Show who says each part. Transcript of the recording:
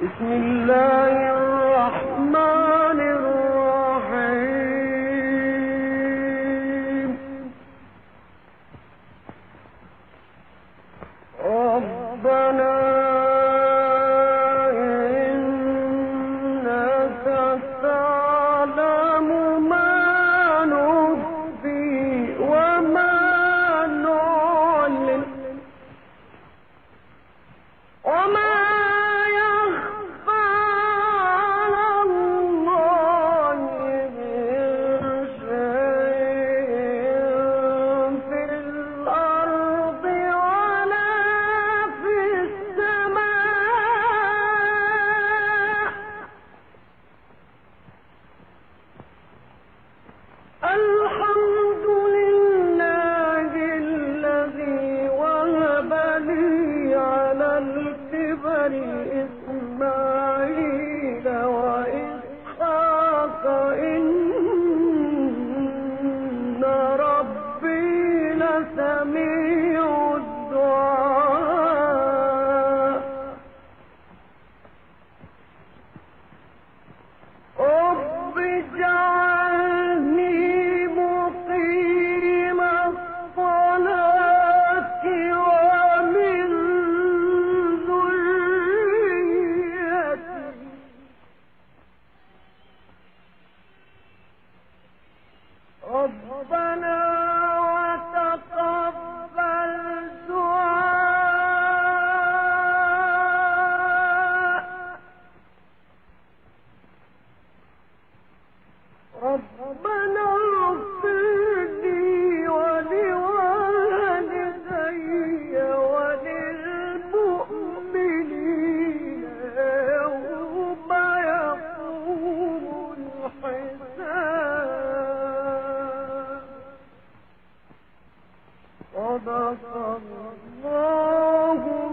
Speaker 1: بسم الله الرحمن الرحيم. ربنا إنك تعلم ما نخفي وما نعلن وما إسماعيل وإسحاق إن ربي لسميع الدعاء. رب اجعلني مقيم الصلاة ومن ربنا وتقبل دعاء. ربنا اغفر لي ولوالدي وللمؤمنين يوم يقوم الحساب. صدق الله